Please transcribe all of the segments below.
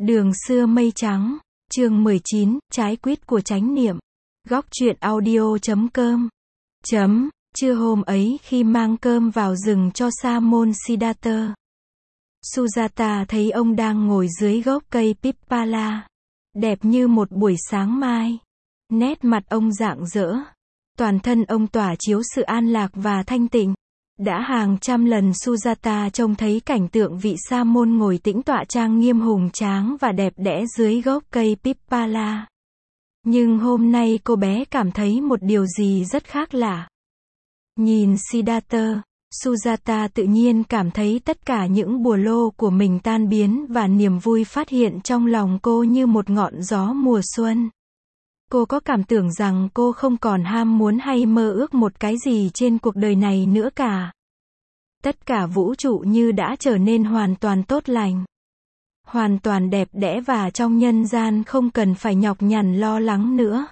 Đường xưa mây trắng, chương 19, trái quýt của chánh niệm. Góc truyện audio.com. Trưa hôm ấy khi mang cơm vào rừng cho Sa môn Siddhartha, Sujata thấy ông đang ngồi dưới gốc cây Pippala, đẹp như một buổi sáng mai. Nét mặt ông rạng rỡ, toàn thân ông tỏa chiếu sự an lạc và thanh tịnh. Đã hàng trăm lần Sujata trông thấy cảnh tượng vị sa môn ngồi tĩnh tọa trang nghiêm hùng tráng và đẹp đẽ dưới gốc cây Pippala. Nhưng hôm nay cô bé cảm thấy một điều gì rất khác lạ. Nhìn Siddhartha, Sujata tự nhiên cảm thấy tất cả những bùa lô của mình tan biến và niềm vui phát hiện trong lòng cô như một ngọn gió mùa xuân. Cô có cảm tưởng rằng cô không còn ham muốn hay mơ ước một cái gì trên cuộc đời này nữa cả. Tất cả vũ trụ như đã trở nên hoàn toàn tốt lành, hoàn toàn đẹp đẽ và trong nhân gian không cần phải nhọc nhằn lo lắng nữa.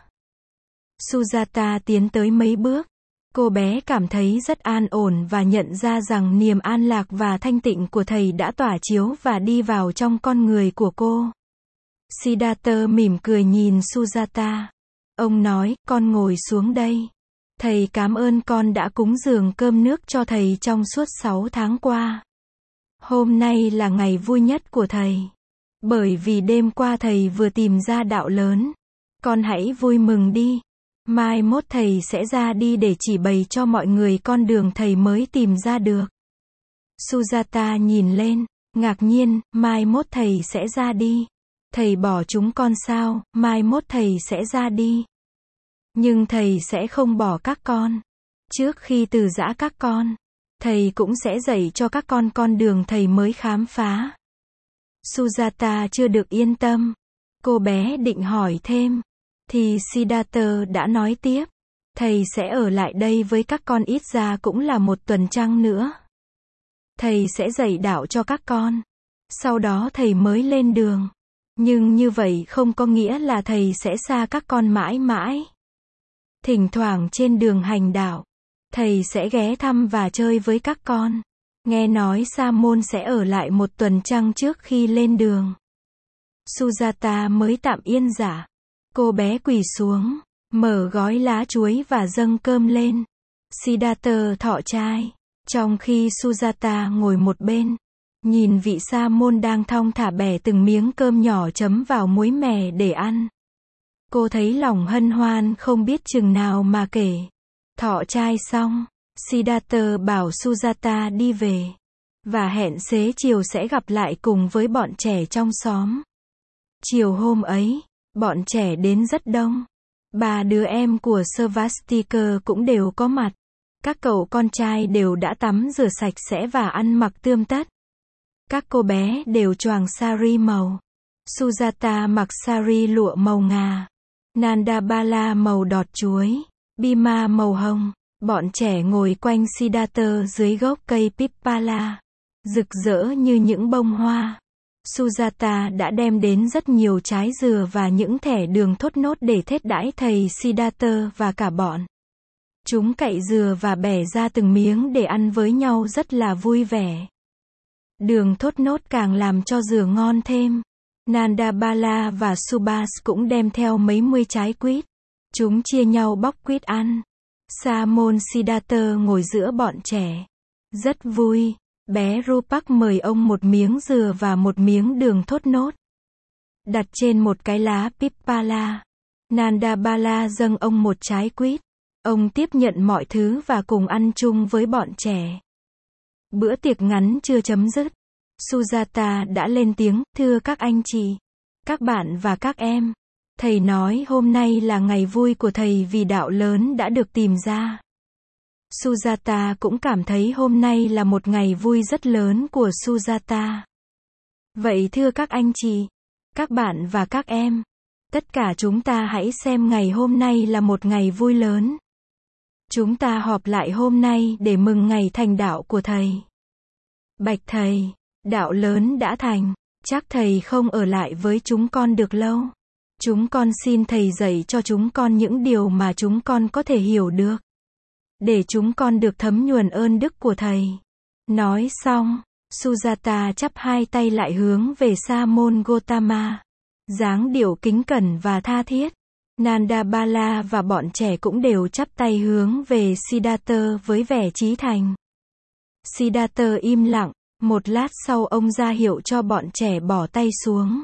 Sujata tiến tới mấy bước. Cô bé cảm thấy rất an ổn và nhận ra rằng niềm an lạc và thanh tịnh của thầy đã tỏa chiếu và đi vào trong con người của cô. Siddhartha mỉm cười nhìn Sujata. Ông nói, con ngồi xuống đây. Thầy cảm ơn con đã cúng dường cơm nước cho thầy trong suốt 6 tháng qua. Hôm nay là ngày vui nhất của thầy. Bởi vì đêm qua thầy vừa tìm ra đạo lớn. Con hãy vui mừng đi. Mai mốt thầy sẽ ra đi để chỉ bày cho mọi người con đường thầy mới tìm ra được. Sujata nhìn lên, ngạc nhiên, mai mốt thầy sẽ ra đi. Thầy bỏ chúng con sao, mai mốt thầy sẽ ra đi. Nhưng thầy sẽ không bỏ các con. Trước khi từ giã các con, thầy cũng sẽ dạy cho các con đường thầy mới khám phá. Sujata chưa được yên tâm. Cô bé định hỏi thêm. Thì Siddhartha đã nói tiếp. Thầy sẽ ở lại đây với các con ít ra cũng là 1 tuần trăng nữa. Thầy sẽ dạy đạo cho các con. Sau đó thầy mới lên đường. Nhưng như vậy không có nghĩa là thầy sẽ xa các con mãi mãi. Thỉnh thoảng trên đường hành đạo, thầy sẽ ghé thăm và chơi với các con. Nghe nói sa môn sẽ ở lại 1 tuần trăng trước khi lên đường. Sujata mới tạm yên dạ. Cô bé quỳ xuống, mở gói lá chuối và dâng cơm lên. Siddhartha thọ trai, trong khi Sujata ngồi một bên, nhìn vị sa môn đang thong thả bẻ từng miếng cơm nhỏ chấm vào muối mè để ăn. Cô thấy lòng hân hoan không biết chừng nào mà kể. Thọ trai xong, Siddhartha bảo Sujata đi về, và hẹn xế chiều sẽ gặp lại cùng với bọn trẻ trong xóm. Chiều hôm ấy, bọn trẻ đến rất đông. 3 đứa em của Svastika cũng đều có mặt. Các cậu con trai đều đã tắm rửa sạch sẽ và ăn mặc tươm tất. Các cô bé đều choàng sari màu. Sujata mặc sari lụa màu ngà. Nandabala màu đọt chuối. Bhima màu hồng. Bọn trẻ ngồi quanh Siddhartha dưới gốc cây Pippala, rực rỡ như những bông hoa. Sujata đã đem đến rất nhiều trái dừa và những thẻ đường thốt nốt để thết đãi thầy Siddhartha và cả bọn. Chúng cậy dừa và bẻ ra từng miếng để ăn với nhau rất là vui vẻ. Đường thốt nốt càng làm cho dừa ngon thêm. Nandabala và Subhas cũng đem theo mấy mươi trái quýt. Chúng chia nhau bóc quýt ăn. Sa môn Siddhartha ngồi giữa bọn trẻ. Rất vui. Bé Rupak mời ông một miếng dừa và một miếng đường thốt nốt. Đặt trên một cái lá Pippala. Nandabala dâng ông một trái quýt. Ông tiếp nhận mọi thứ và cùng ăn chung với bọn trẻ. Bữa tiệc ngắn chưa chấm dứt. Sujata đã lên tiếng, thưa các anh chị, các bạn và các em. Thầy nói hôm nay là ngày vui của thầy vì đạo lớn đã được tìm ra. Sujata cũng cảm thấy hôm nay là một ngày vui rất lớn của Sujata. Vậy thưa các anh chị, các bạn và các em, tất cả chúng ta hãy xem ngày hôm nay là một ngày vui lớn. Chúng ta họp lại hôm nay để mừng ngày thành đạo của thầy. Bạch thầy, đạo lớn đã thành, chắc thầy không ở lại với chúng con được lâu. Chúng con xin thầy dạy cho chúng con những điều mà chúng con có thể hiểu được, để chúng con được thấm nhuần ơn đức của thầy. Nói xong, Sujata chắp hai tay lại hướng về Sa môn Gotama. Dáng điệu kính cẩn và tha thiết. Nanda Bala và bọn trẻ cũng đều chắp tay hướng về Siddhartha với vẻ chí thành. Siddhartha im lặng, một lát sau ông ra hiệu cho bọn trẻ bỏ tay xuống.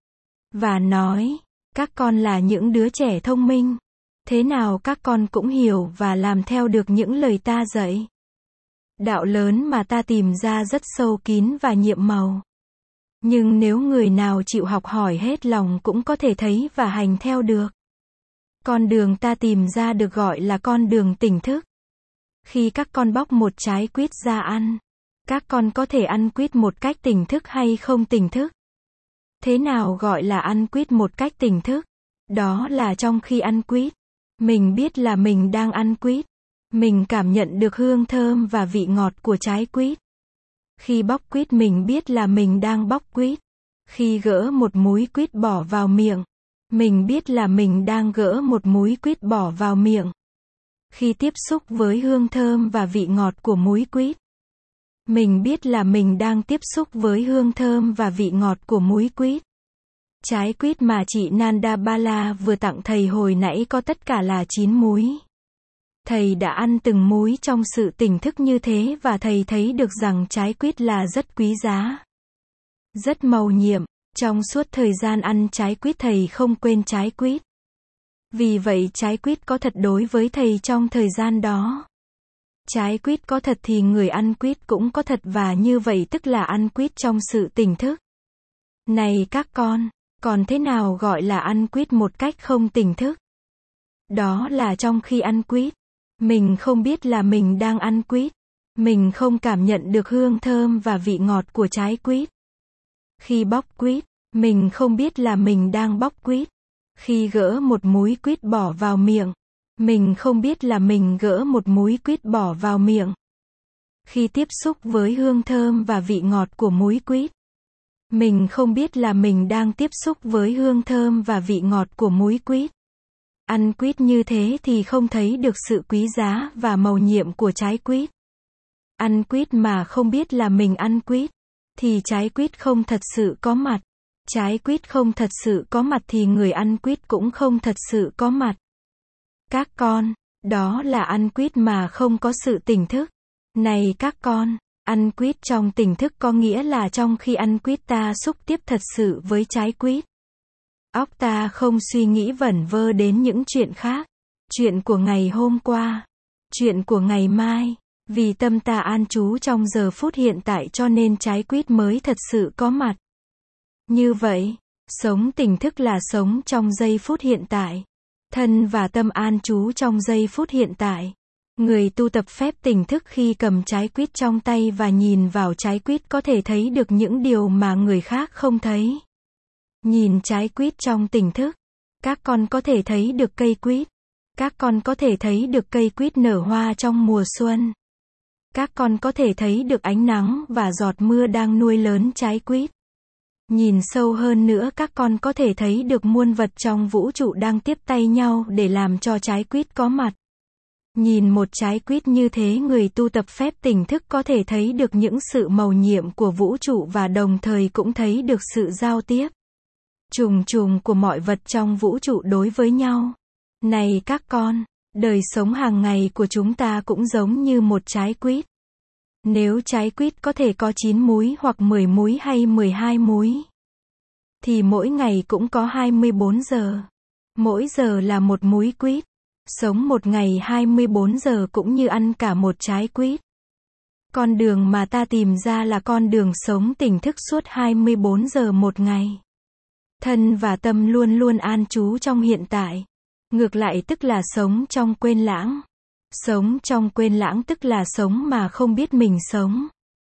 Và nói, các con là những đứa trẻ thông minh. Thế nào các con cũng hiểu và làm theo được những lời ta dạy. Đạo lớn mà ta tìm ra rất sâu kín và nhiệm màu. Nhưng nếu người nào chịu học hỏi hết lòng cũng có thể thấy và hành theo được. Con đường ta tìm ra được gọi là con đường tỉnh thức. Khi các con bóc một trái quýt ra ăn, các con có thể ăn quýt một cách tỉnh thức hay không tỉnh thức. Thế nào gọi là ăn quýt một cách tỉnh thức? Đó là trong khi ăn quýt, mình biết là mình đang ăn quýt. Mình cảm nhận được hương thơm và vị ngọt của trái quýt. Khi bóc quýt mình biết là mình đang bóc quýt. Khi gỡ một múi quýt bỏ vào miệng, mình biết là mình đang gỡ một múi quýt bỏ vào miệng. Khi tiếp xúc với hương thơm và vị ngọt của múi quýt, mình biết là mình đang tiếp xúc với hương thơm và vị ngọt của múi quýt. Trái quýt mà chị Nanda Bala vừa tặng thầy hồi nãy có tất cả là 9 múi. Thầy đã ăn từng múi trong sự tỉnh thức như thế và thầy thấy được rằng trái quýt là rất quý giá. Rất mầu nhiệm. Trong suốt thời gian ăn trái quýt thầy không quên trái quýt. Vì vậy trái quýt có thật đối với thầy trong thời gian đó. Trái quýt có thật thì người ăn quýt cũng có thật và như vậy tức là ăn quýt trong sự tỉnh thức. Này các con, còn thế nào gọi là ăn quýt một cách không tỉnh thức? Đó là trong khi ăn quýt, mình không biết là mình đang ăn quýt. Mình không cảm nhận được hương thơm và vị ngọt của trái quýt. Khi bóc quýt, mình không biết là mình đang bóc quýt. Khi gỡ một múi quýt bỏ vào miệng, mình không biết là mình gỡ một múi quýt bỏ vào miệng. Khi tiếp xúc với hương thơm và vị ngọt của múi quýt, mình không biết là mình đang tiếp xúc với hương thơm và vị ngọt của múi quýt. Ăn quýt như thế thì không thấy được sự quý giá và mầu nhiệm của trái quýt. Ăn quýt mà không biết là mình ăn quýt, thì trái quýt không thật sự có mặt. Trái quýt không thật sự có mặt thì người ăn quýt cũng không thật sự có mặt. Các con, đó là ăn quýt mà không có sự tỉnh thức. Này các con, ăn quýt trong tỉnh thức có nghĩa là trong khi ăn quýt ta xúc tiếp thật sự với trái quýt. Óc ta không suy nghĩ vẩn vơ đến những chuyện khác. Chuyện của ngày hôm qua. Chuyện của ngày mai. Vì tâm ta an trú trong giờ phút hiện tại cho nên trái quýt mới thật sự có mặt. Như vậy, sống tỉnh thức là sống trong giây phút hiện tại. Thân và tâm an trú trong giây phút hiện tại. Người tu tập phép tỉnh thức khi cầm trái quýt trong tay và nhìn vào trái quýt có thể thấy được những điều mà người khác không thấy. Nhìn trái quýt trong tỉnh thức, các con có thể thấy được cây quýt. Các con có thể thấy được cây quýt nở hoa trong mùa xuân. Các con có thể thấy được ánh nắng và giọt mưa đang nuôi lớn trái quýt. Nhìn sâu hơn nữa các con có thể thấy được muôn vật trong vũ trụ đang tiếp tay nhau để làm cho trái quýt có mặt. Nhìn một trái quýt như thế người tu tập phép tỉnh thức có thể thấy được những sự mầu nhiệm của vũ trụ và đồng thời cũng thấy được sự giao tiếp trùng trùng của mọi vật trong vũ trụ đối với nhau. Này các con, đời sống hàng ngày của chúng ta cũng giống như một trái quýt. Nếu trái quýt có thể có 9 múi hoặc 10 múi hay 12 múi, thì mỗi ngày cũng có 24 giờ. Mỗi giờ là một múi quýt. Sống một ngày 24 giờ cũng như ăn cả một trái quýt. Con đường mà ta tìm ra là con đường sống tỉnh thức suốt 24 giờ một ngày. Thân và tâm luôn luôn an trú trong hiện tại. Ngược lại tức là sống trong quên lãng. Sống trong quên lãng tức là sống mà không biết mình sống.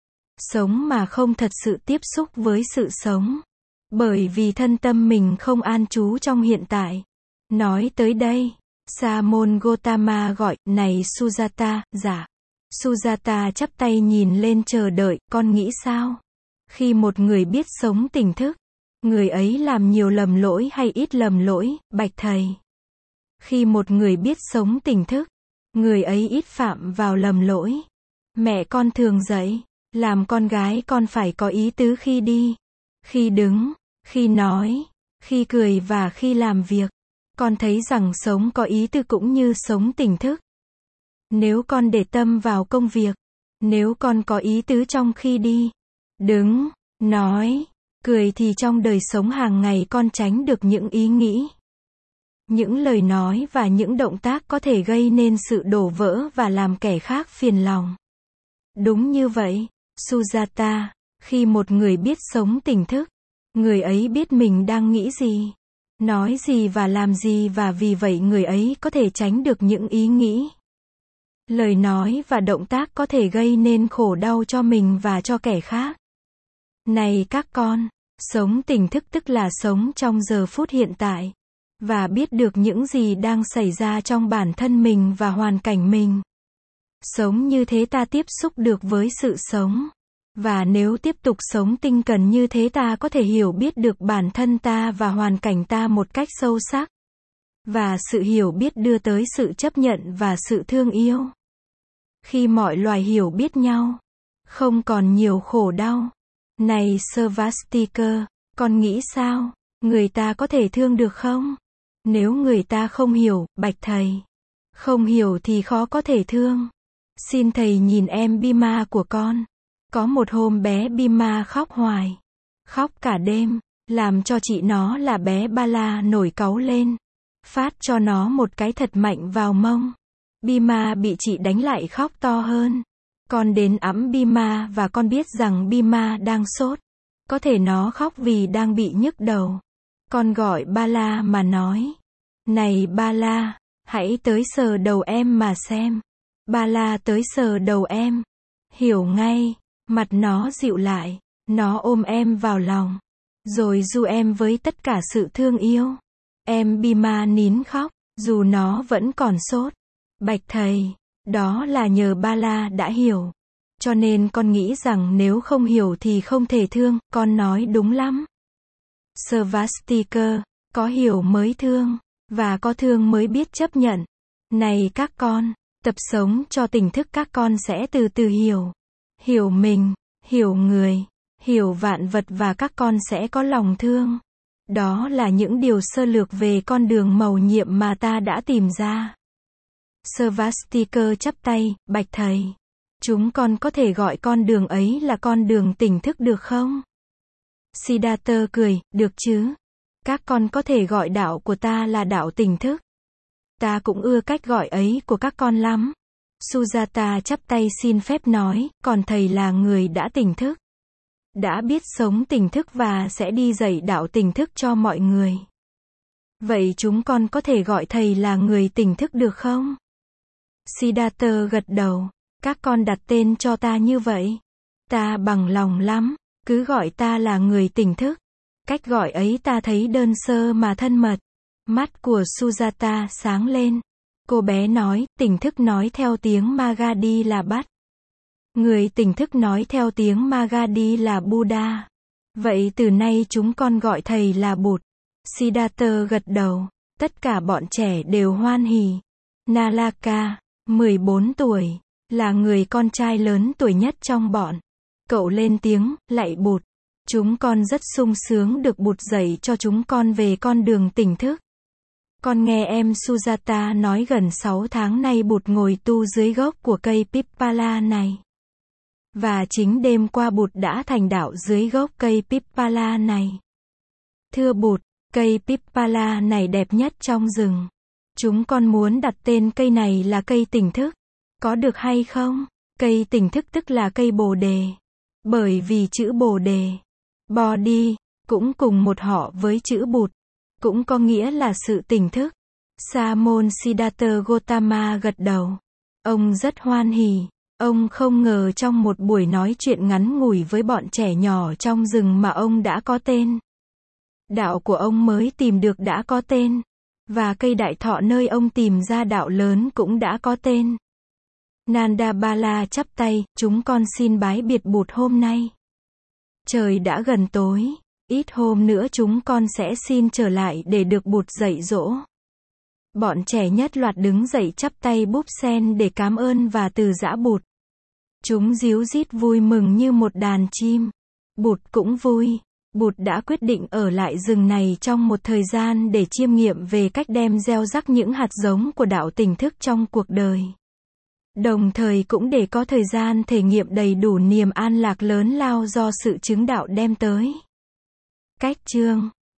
Sống mà không thật sự tiếp xúc với sự sống. Bởi vì thân tâm mình không an trú trong hiện tại. Nói tới đây, Sa môn Gotama gọi, này Sujata, dạ. Sujata chắp tay nhìn lên chờ đợi, con nghĩ sao? Khi một người biết sống tỉnh thức, người ấy làm nhiều lầm lỗi hay ít lầm lỗi, bạch thầy. Khi một người biết sống tỉnh thức, người ấy ít phạm vào lầm lỗi. Mẹ con thường dạy, Làm con gái con phải có ý tứ khi đi, khi đứng, khi nói, khi cười và khi làm việc. Con thấy rằng sống có ý tứ cũng như sống tỉnh thức. Nếu con để tâm vào công việc, nếu con có ý tứ trong khi đi, đứng, nói, cười thì trong đời sống hàng ngày con tránh được những ý nghĩ, những lời nói và những động tác có thể gây nên sự đổ vỡ và làm kẻ khác phiền lòng. Đúng như vậy, Sujata, khi một người biết sống tỉnh thức, người ấy biết mình đang nghĩ gì, nói gì và làm gì, và vì vậy người ấy có thể tránh được những ý nghĩ, lời nói và động tác có thể gây nên khổ đau cho mình và cho kẻ khác. Này các con, sống tỉnh thức tức là sống trong giờ phút hiện tại, và biết được những gì đang xảy ra trong bản thân mình và hoàn cảnh mình. Sống như thế ta tiếp xúc được với sự sống. Và nếu tiếp tục sống tinh cần như thế ta có thể hiểu biết được bản thân ta và hoàn cảnh ta một cách sâu sắc. Và sự hiểu biết đưa tới sự chấp nhận và sự thương yêu. Khi mọi loài hiểu biết nhau, không còn nhiều khổ đau. Này Svastikar, con nghĩ sao? Người ta có thể thương được không? Nếu người ta không hiểu, bạch thầy. Không hiểu thì khó có thể thương. Xin thầy nhìn em Bhima của con. Có một hôm bé Bhima khóc hoài. Khóc cả đêm, làm cho chị nó là bé Bala nổi cáu lên. Phát cho nó một cái thật mạnh vào mông. Bhima bị chị đánh lại khóc to hơn. Con đến ẵm Bhima và con biết rằng Bhima đang sốt. Có thể nó khóc vì đang bị nhức đầu. Con gọi Bala mà nói. Này Bala, hãy tới sờ đầu em mà xem. Bala tới sờ đầu em. Hiểu ngay, mặt nó dịu lại. Nó ôm em vào lòng. Rồi du em với tất cả sự thương yêu. Em Bhima nín khóc, dù nó vẫn còn sốt. Bạch thầy, đó là nhờ Bala đã hiểu. Cho nên con nghĩ rằng nếu không hiểu thì không thể thương, con nói đúng lắm. Svastikar, có hiểu mới thương, và có thương mới biết chấp nhận. Này các con, tập sống cho tỉnh thức các con sẽ từ từ hiểu. Hiểu mình, hiểu người, hiểu vạn vật và các con sẽ có lòng thương. Đó là những điều sơ lược về con đường mầu nhiệm mà ta đã tìm ra. Svastikar chắp tay, bạch thầy. Chúng con có thể gọi con đường ấy là con đường tỉnh thức được không? Siddhartha cười, được chứ. Các con có thể gọi đạo của ta là đạo tỉnh thức. Ta cũng ưa cách gọi ấy của các con lắm. Sujata chắp tay xin phép nói, còn thầy là người đã tỉnh thức. Đã biết sống tỉnh thức và sẽ đi dạy đạo tỉnh thức cho mọi người. Vậy chúng con có thể gọi thầy là người tỉnh thức được không? Siddhartha gật đầu. Các con đặt tên cho ta như vậy. Ta bằng lòng lắm. Cứ gọi ta là người tỉnh thức. Cách gọi ấy ta thấy đơn sơ mà thân mật. Mắt của Sujata sáng lên. Cô bé nói, tỉnh thức nói theo tiếng Magadhi là Bát. Người tỉnh thức nói theo tiếng Magadhi là Buddha. Vậy từ nay chúng con gọi thầy là Bụt. Siddhartha gật đầu. Tất cả bọn trẻ đều hoan hỉ. Nalaka, 14 tuổi, là người con trai lớn tuổi nhất trong bọn. Cậu lên tiếng, lạy Bụt. Chúng con rất sung sướng được Bụt dạy cho chúng con về con đường tỉnh thức. Con nghe em Sujata nói gần 6 tháng nay Bụt ngồi tu dưới gốc của cây Pippala này. Và chính đêm qua Bụt đã thành đạo dưới gốc cây Pippala này. Thưa Bụt, cây Pippala này đẹp nhất trong rừng. Chúng con muốn đặt tên cây này là cây tỉnh thức. Có được hay không? Cây tỉnh thức tức là cây bồ đề. Bởi vì chữ bồ đề, Bodhi, cũng cùng một họ với chữ Bụt. Cũng có nghĩa là sự tỉnh thức. Sa môn Siddhartha Gautama gật đầu. Ông rất hoan hỉ. Ông không ngờ trong một buổi nói chuyện ngắn ngủi với bọn trẻ nhỏ trong rừng mà ông đã có tên. Đạo của ông mới tìm được đã có tên. Và cây đại thọ nơi ông tìm ra đạo lớn cũng đã có tên. Nanda Bala chắp tay, chúng con xin bái biệt Bụt hôm nay. Trời đã gần tối, ít hôm nữa chúng con sẽ xin trở lại để được Bụt dạy dỗ. Bọn trẻ nhất loạt đứng dậy chắp tay búp sen để cảm ơn và từ giã Bụt. Chúng ríu rít vui mừng như một đàn chim. Bụt cũng vui. Bụt đã quyết định ở lại rừng này trong một thời gian để chiêm nghiệm về cách đem gieo rắc những hạt giống của đạo tỉnh thức trong cuộc đời. Đồng thời cũng để có thời gian thể nghiệm đầy đủ niềm an lạc lớn lao do sự chứng đạo đem tới. Cách chương